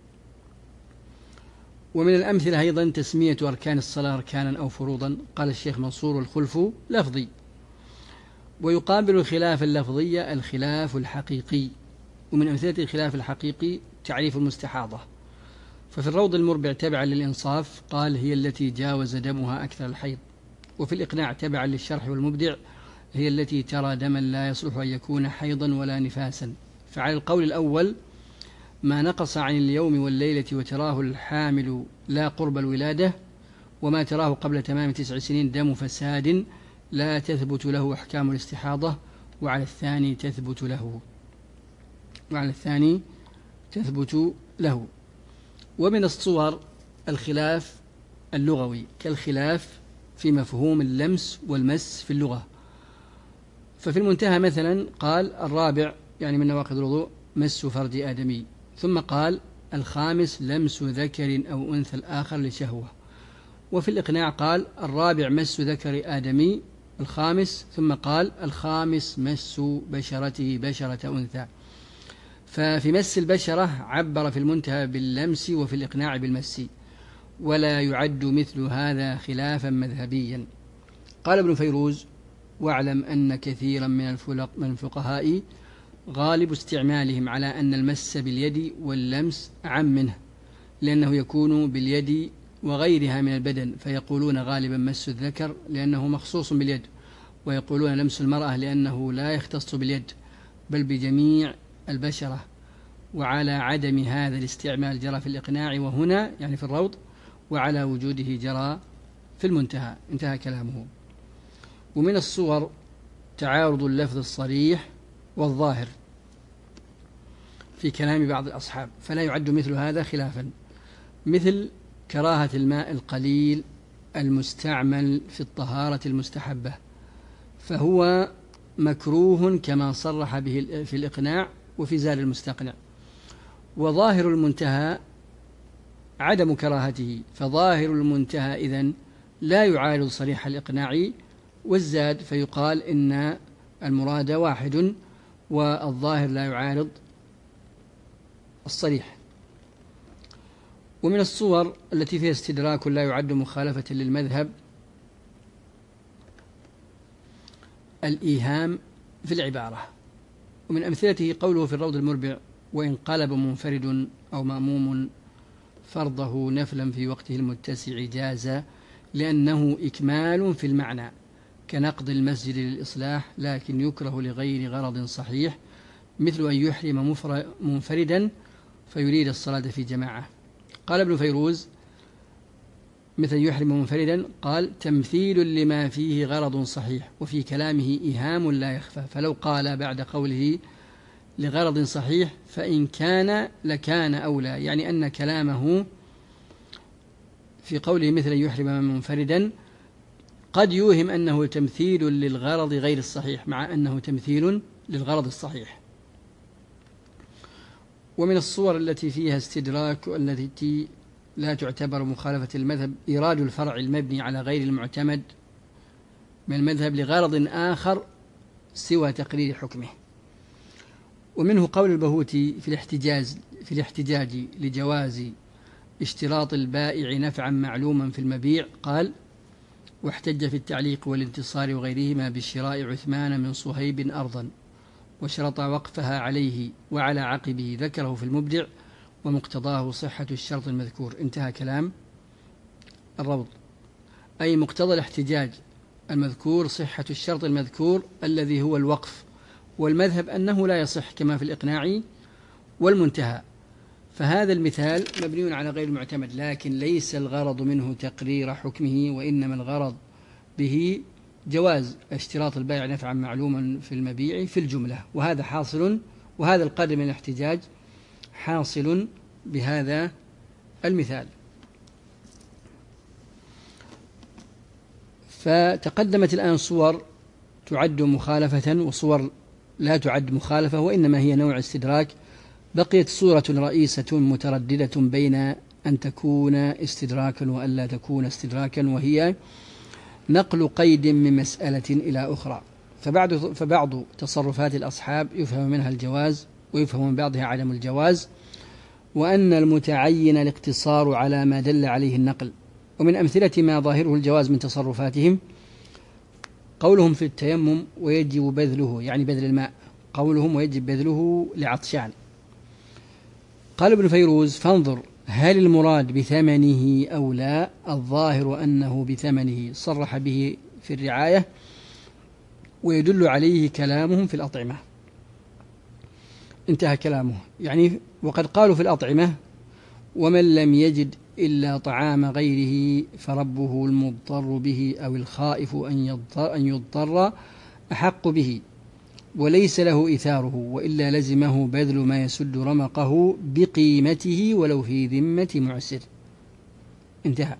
ومن الأمثلة أيضا تسمية أركان الصلاة أركانا أو فروضا. قال الشيخ منصور: الخلف لفظي. ويقابل الخلاف اللفظي الخلاف الحقيقي. ومن أمثلة الخلاف الحقيقي تعريف المستحاضة، ففي الروض المربع تبعا للإنصاف قال: هي التي جاوز دمها أكثر الحيض. وفي الإقناع تبعا للشرح والمبدع هي التي ترى دما لا يصلح أن يكون حيضا ولا نفاسا. فعلى القول الأول ما نقص عن اليوم والليلة وتراه الحامل لا قرب الولادة، وما تراه قبل تمام تسع سنين دم فساد لا تثبت له أحكام الاستحاضة، وعلى الثاني تثبت له وعلى الثاني تثبت له. ومن الصور الخلاف اللغوي كالخلاف في مفهوم اللمس والمس في اللغة. ففي المنتهى مثلا قال الرابع يعني من نواقض الوضوء مس فرج آدمي، ثم قال الخامس لمس ذكر أو أنثى الآخر لشهوة. وفي الإقناع قال الرابع مس ذكر آدمي الخامس، ثم قال الخامس مس بشرته بشرة أنثى. ففي مس البشرة عبر في المنتهى باللمس وفي الإقناع بالمس، ولا يعد مثل هذا خلافا مذهبيا. قال ابن فيروز واعلم أن كثيرا من الفقهاء غالب استعمالهم على أن المس باليد واللمس أعم منه، لأنه يكون باليد وغيرها من البدن، فيقولون غالبا مس الذكر لأنه مخصوص باليد، ويقولون لمس المرأة لأنه لا يختص باليد بل بجميع البشرة. وعلى عدم هذا الاستعمال جرى في الإقناع وهنا يعني في الروض، وعلى وجوده جرى في المنتهى. انتهى كلامه. ومن الصور تعارض اللفظ الصريح والظاهر في كلام بعض الأصحاب، فلا يعد مثل هذا خلافا، مثل كراهة الماء القليل المستعمل في الطهارة المستحبة، فهو مكروه كما صرح به في الإقناع وفي زاد المستقنع. وظاهر المنتهى عدم كراهته، فظاهر المنتهى إذن لا يعارض صريح الإقناع والزاد، فيقال إن المراد واحد والظاهر لا يعارض الصريح. ومن الصور التي فيها استدراك لا يعد مخالفة للمذهب الإيهام في العبارة. ومن أمثلته قوله في الروض المربع وإن قلب منفرد أو مأموم فرضه نفلا في وقته المتسع جاز، لأنه إكمال في المعنى كنقض المسجد للإصلاح، لكن يكره لغير غرض صحيح، مثل أن يحرم منفردا فيريد الصلاة في جماعة. قال ابن فيروز مثل يحرم منفردا قال تمثيل لما فيه غرض صحيح، وفي كلامه إيهام لا يخفى، فلو قال بعد قوله لغرض صحيح فإن كان لكان أولى، يعني أن كلامه في قوله مثل يحرم منفردا قد يوهم أنه تمثيل للغرض غير الصحيح مع أنه تمثيل للغرض الصحيح. ومن الصور التي فيها استدراك التي لا تعتبر مخالفة المذهب إيراد الفرع المبني على غير المعتمد من المذهب لغرض آخر سوى تقرير حكمه. ومنه قول البهوتي في الاحتجاج في الاحتجاج لجواز اشتراط البائع نفعا معلوما في المبيع، قال واحتج في التعليق والانتصار وغيرهما بشراء عثمان من صهيب أرضا وشرط وقفها عليه وعلى عقبه، ذكره في المبدع ومقتضاه صحة الشرط المذكور. انتهى كلام الروض. أي مقتضى الاحتجاج المذكور صحة الشرط المذكور الذي هو الوقف، والمذهب أنه لا يصح كما في الإقناع والمنتهى. فهذا المثال مبني على غير المعتمد، لكن ليس الغرض منه تقرير حكمه، وإنما الغرض به جواز اشتراط البائع نفعا معلوما في المبيع في الجملة، وهذا حاصل، وهذا القدر من الاحتجاج حاصل بهذا المثال. فتقدمت الآن صور تعد مخالفة وصور لا تعد مخالفة، وإنما هي نوع استدراك. بقيت صورة رئيسة مترددة بين أن تكون استدراكا وألا تكون استدراكا، وهي نقل قيد من مسألة إلى أخرى. فبعض, فبعض تصرفات الأصحاب يفهم منها الجواز ويفهم من بعضها عدم الجواز، وأن المتعين الاقتصار على ما دل عليه النقل. ومن أمثلة ما ظاهره الجواز من تصرفاتهم قولهم في التيمم ويجب بذله، يعني بذل الماء، قولهم ويجب بذله لعطشان. قال ابن فيروز فانظر هل المراد بثمنه أو لا؟ الظاهر أنه بثمنه، صرح به في الرعاية ويدل عليه كلامهم في الأطعمة. انتهى كلامه. يعني وقد قالوا في الأطعمة: ومن لم يجد إلا طعام غيره فربه المضطر به أو الخائف أن يضطر أحق به، وليس له إيثاره، وإلا لزمه بذل ما يسد رمقه بقيمته ولو في ذمة معسر. انتهى.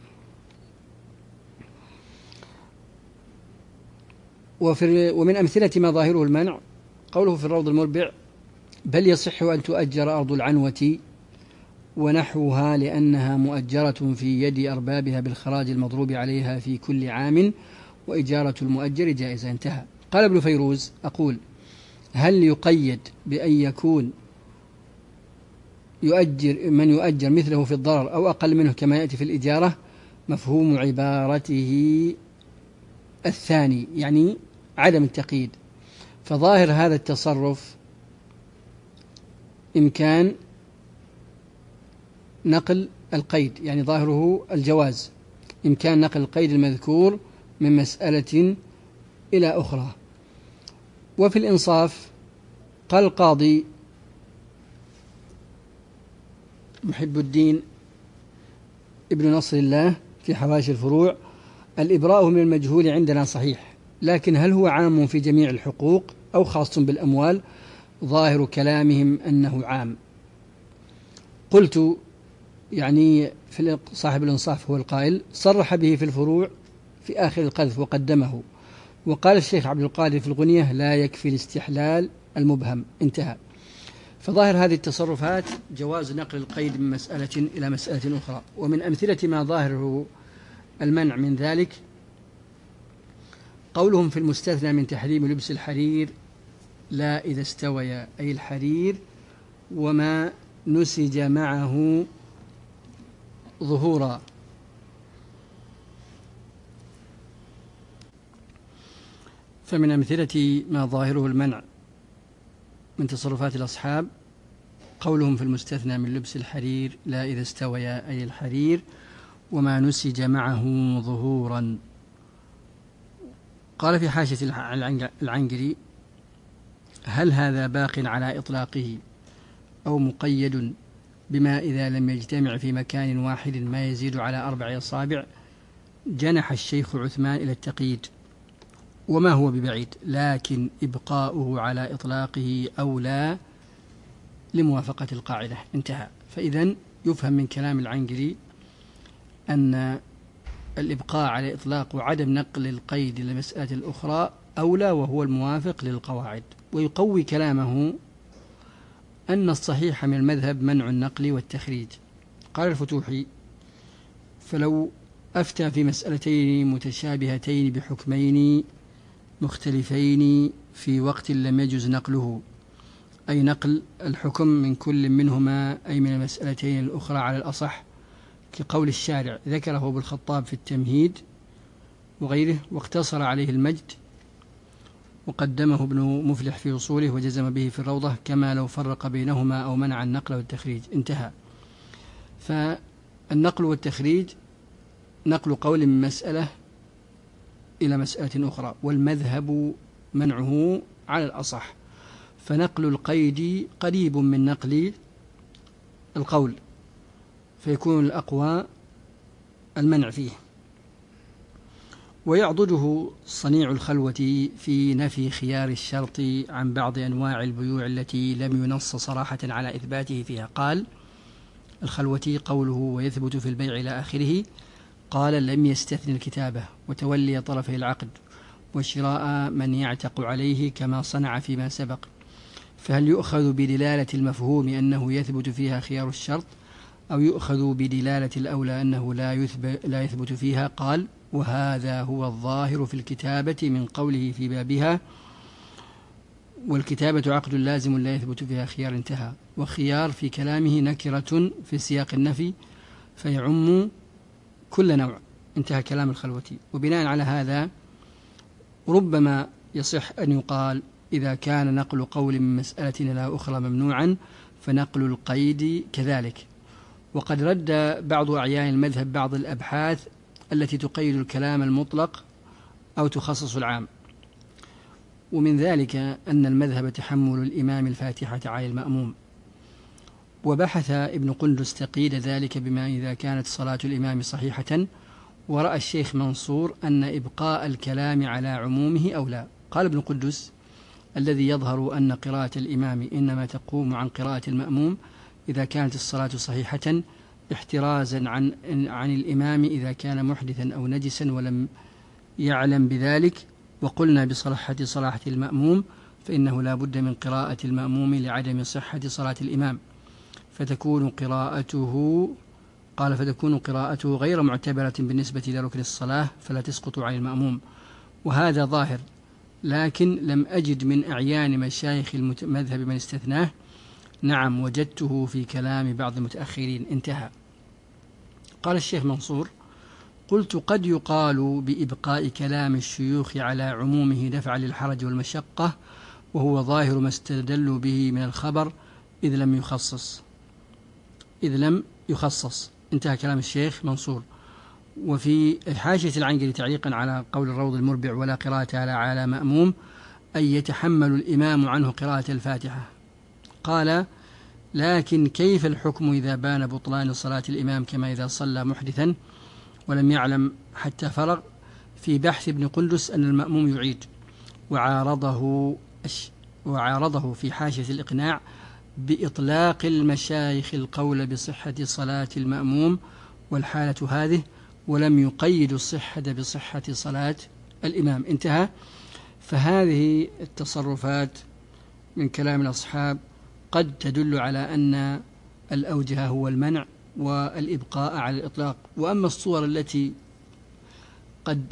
وفي ومن أمثلة ما ظاهره المنع قوله في الروض المربع: بل يصح أن تؤجر أرض العنوة ونحوها لأنها مؤجرة في يد أربابها بالخراج المضروب عليها في كل عام، وإجارة المؤجر جائزة. انتهى. قال ابن فيروز: أقول: هل يقيد بأن يكون يؤجر من يؤجر مثله في الضرر أو أقل منه كما يأتي في الإجارة؟ مفهوم عبارته الثاني، يعني عدم التقييد. فظاهر هذا التصرف إمكان نقل القيد، يعني ظاهره الجواز، إمكان نقل القيد المذكور من مسألة إلى أخرى. وفي الإنصاف قال القاضي محب الدين ابن نصر الله في حواشي الفروع: الإبراء من المجهول عندنا صحيح، لكن هل هو عام في جميع الحقوق أو خاص بالأموال؟ ظاهر كلامهم أنه عام. قلت: يعني في صاحب الإنصاف هو القائل صرح به في الفروع في آخر القذف وقدمه. وقال الشيخ عبد القادر في الغنية: لا يكفي الاستحلال المبهم. انتهى. فظاهر هذه التصرفات جواز نقل القيد من مسألة إلى مسألة أخرى. ومن أمثلة ما ظاهره المنع من ذلك قولهم في المستثنى من تحريم لبس الحرير: لا إذا استوي، أي الحرير وما نسج معه ظهورا. فمن أمثلة ما ظاهره المنع من تصرفات الأصحاب قولهم في المستثنى من لبس الحرير: لا إذا استوي، أي الحرير وما نسج معه ظهورا. قال في حاشية العنقري: هل هذا باق على إطلاقه أو مقيد بما إذا لم يجتمع في مكان واحد ما يزيد على أربع أصابع؟ جنح الشيخ عثمان إلى التقييد، وما هو ببعيد، لكن إبقاؤه على إطلاقه أولى لموافقة القاعدة. انتهى. فإذن يفهم من كلام العنقري أن الإبقاء على إطلاق وعدم نقل القيد للمسألة الأخرى أولى، وهو الموافق للقواعد. ويقوي كلامه أن الصحيح من المذهب منع النقل والتخريج. قال الفتوحي: فلو أفتى في مسألتين متشابهتين بحكمين مختلفين في وقت لم يجز نقله، أي نقل الحكم من كل منهما، أي من المسألتين الأخرى على الأصح، كقول الشارع ذكره ابن الخطاب في التمهيد وغيره، واقتصر عليه المجد، وقدمه ابن مفلح في أصوله، وجزم به في الروضة، كما لو فرق بينهما أو منع النقل والتخريج. انتهى. فالنقل والتخريج نقل قول من مسألة إلى مسألة أخرى، والمذهب منعه على الأصح. فنقل القيد قريب من نقل القول، فيكون الأقوى المنع فيه. ويعضده صنيع الخلوة في نفي خيار الشرط عن بعض أنواع البيوع التي لم ينص صراحة على إثباته فيها. قال الخلوة قوله: ويثبت في البيع إلى آخره. قال: لم يستثن الكتابة وتولي طرفي العقد وشراء من يعتق عليه كما صنع فيما سبق. فهل يؤخذ بدلالة المفهوم أنه يثبت فيها خيار الشرط، أو يؤخذ بدلالة الأولى أنه لا يثبت, لا يثبت فيها؟ قال: وهذا هو الظاهر في الكتابة من قوله في بابها: والكتابة عقد لازم لا يثبت فيها خيار. انتهى. وخيار في كلامه نكرة في سياق النفي فيعم كل نوع. انتهى كلام الخلوتي. وبناء على هذا ربما يصح أن يقال إذا كان نقل قول من مسألة إلى أخرى ممنوعا فنقل القيد كذلك. وقد رد بعض أعيان المذهب بعض الأبحاث التي تقيد الكلام المطلق أو تخصص العام، ومن ذلك أن المذهب تحمل الإمام الفاتحة على المأموم. وبحث ابن قندس تقييد ذلك بما إذا كانت صلاة الإمام صحيحة، ورأى الشيخ منصور أن إبقاء الكلام على عمومه أولى. قال ابن قندس: الذي يظهر أن قراءة الإمام إنما تقوم عن قراءة المأموم إذا كانت الصلاة صحيحة، احترازا عن, عن الإمام إذا كان محدثا أو نجسا ولم يعلم بذلك. وقلنا بصحة صلاة المأموم فإنه لا بد من قراءة المأموم لعدم صحة صلاة الإمام، فتكون قراءته قال فتكون قراءته غير معتبرة بالنسبة لركن الصلاة، فلا تسقط عن المأموم، وهذا ظاهر، لكن لم أجد من أعيان مشايخ المذهب من استثناه. نعم، وجدته في كلام بعض المتأخرين. انتهى. قال الشيخ منصور: قلت: قد يقال بإبقاء كلام الشيوخ على عمومه دفعا للحرج والمشقة، وهو ظاهر ما استدلوا به من الخبر إذ لم يخصص إذ لم يخصص انتهى كلام الشيخ منصور. وفي حاشية العنقري تعليقا على قول الروض المربع: ولا قراءة على على مأموم، أي يتحمل الإمام عنه قراءة الفاتحة. قال: لكن كيف الحكم إذا بان بطلان صلاة الإمام كما إذا صلى محدثا ولم يعلم حتى فرغ؟ في بحث ابن قندس أن المأموم يعيد، وعارضه وعارضه في حاشية الإقناع بإطلاق المشايخ القول بصحة صلاة المأموم والحالة هذه، ولم يقيد الصحة بصحة صلاة الإمام. انتهى. فهذه التصرفات من كلام الأصحاب قد تدل على أن الأوجه هو المنع والإبقاء على الإطلاق. وأما الصور التي قد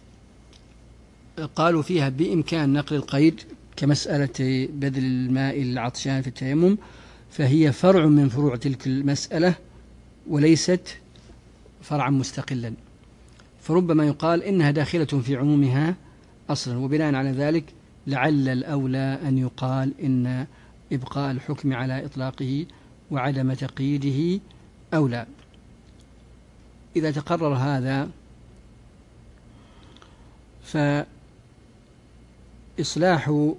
قالوا فيها بإمكان نقل القيد كمسألة بذل الماء العطشان في التيمم، فهي فرع من فروع تلك المسألة وليست فرعا مستقلا، فربما يقال إنها داخلة في عمومها أصلا. وبناء على ذلك لعل الأولى أن يقال إن إبقاء الحكم على إطلاقه وعدم تقييده أولى. إذا تقرر هذا فإصلاح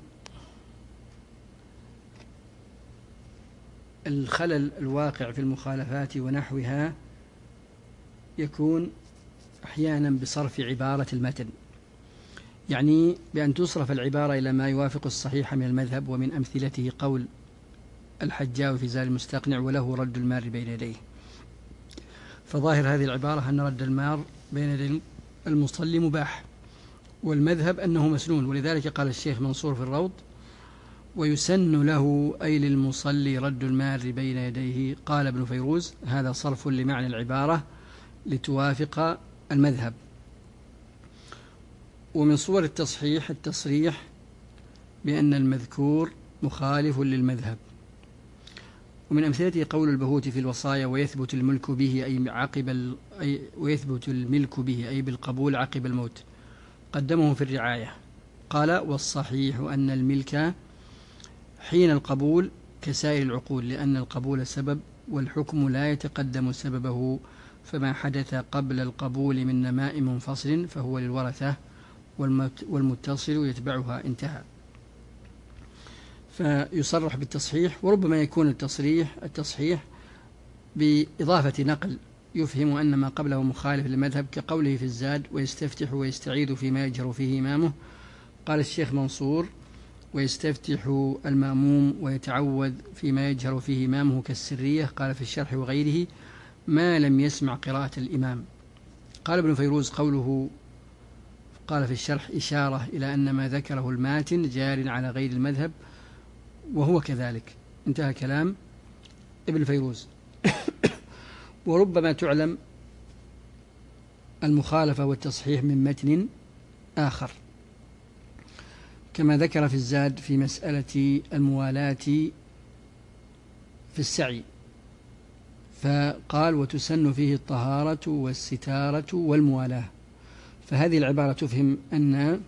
الخلل الواقع في المخالفات ونحوها يكون أحيانا بصرف عبارة المتن، يعني بأن تصرف العبارة إلى ما يوافق الصحيح من المذهب. ومن أمثلته قول الحجاوي في زاد المستقنع: وله رد المار بين يديه. فظاهر هذه العبارة أن رد المار بين يدي المصلي مباح، والمذهب أنه مسنون. ولذلك قال الشيخ منصور في الروض: ويسن له أي للمصلي رد المار بين يديه. قال ابن فيروز: هذا صرف لمعنى العبارة لتوافق المذهب. ومن صور التصحيح التصريح بأن المذكور مخالف للمذهب. ومن أمثلته قول البهوتي في الوصايا: ويثبت الملك به أي عقب أي ويثبت الملك به أي بالقبول عقب الموت. قدمه في الرعاية. قال: والصحيح أن الملك حين القبول كسائر العقول، لأن القبول سبب والحكم لا يتقدم سببه، فما حدث قبل القبول من نماء منفصل فهو للورثة والمتصل يتبعها. انتهى. فيصرح بالتصحيح، وربما يكون التصريح التصحيح بإضافة نقل يفهم أن ما قبله مخالف للمذهب، كقوله في الزاد: ويستفتح ويستعيذ فيما يجهر فيه إمامه. قال الشيخ منصور: ويستفتح المأموم ويتعوذ فيما يجهر فيه إمامه كالسرية. قال في الشرح وغيره: ما لم يسمع قراءة الإمام. قال ابن فيروز: قوله قال في الشرح إشارة إلى أن ما ذكره الماتن جار على غير المذهب، وهو كذلك. انتهى كلام ابن فيروز. وربما تعلم المخالفة والتصحيح من متن آخر، كما ذكر في الزاد في مسألة الموالاة في السعي، فقال: وتسن فيه الطهارة والستارة والموالاة. فهذه العبارة تفهم أن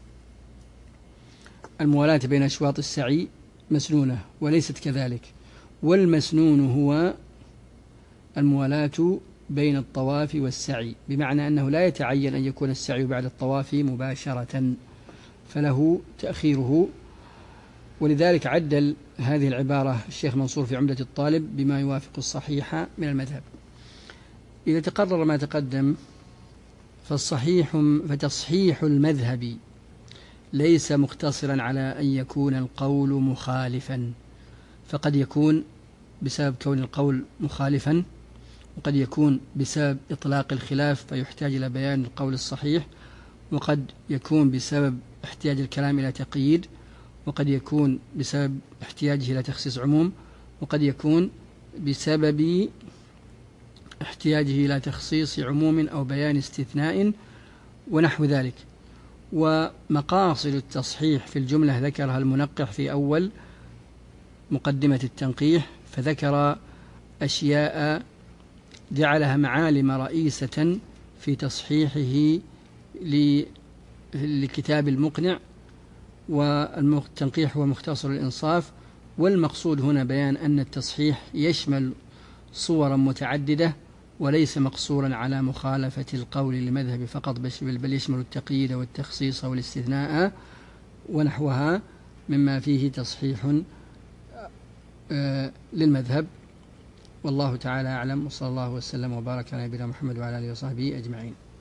الموالاة بين أشواط السعي مسنونة، وليست كذلك. والمسنون هو الموالاة بين الطواف والسعي، بمعنى أنه لا يتعين أن يكون السعي بعد الطواف مباشرة، فله تأخيره. ولذلك عدل هذه العبارة الشيخ منصور في عمدة الطالب بما يوافق الصحيح من المذهب. إذا تقرر ما تقدم فالصحيح فتصحيح المذهب ليس مقتصرا على أن يكون القول مخالفا، فقد يكون بسبب كون القول مخالفا، وقد يكون بسبب إطلاق الخلاف فيحتاج إلى بيان القول الصحيح، وقد يكون بسبب احتياج الكلام إلى تقييد، وقد يكون بسبب احتياجه إلى تخصيص عموم، وقد يكون بسبب احتياجه إلى تخصيص عموم أو بيان استثناء ونحو ذلك. ومقاصد التصحيح في الجملة ذكرها المنقح في أول مقدمة التنقيح، فذكر أشياء جعلها معالم رئيسة في تصحيحه لكتاب المقنع، والتنقيح هو مختصر الإنصاف. والمقصود هنا بيان أن التصحيح يشمل صورا متعددة وليس مقصورا على مخالفة القول للمذهب فقط، بل يشمل التقييد والتخصيص والاستثناء ونحوها مما فيه تصحيح للمذهب. والله تعالى أعلم، وصلى الله وسلم وبارك على نبينا محمد وعلى آله وصحبه أجمعين.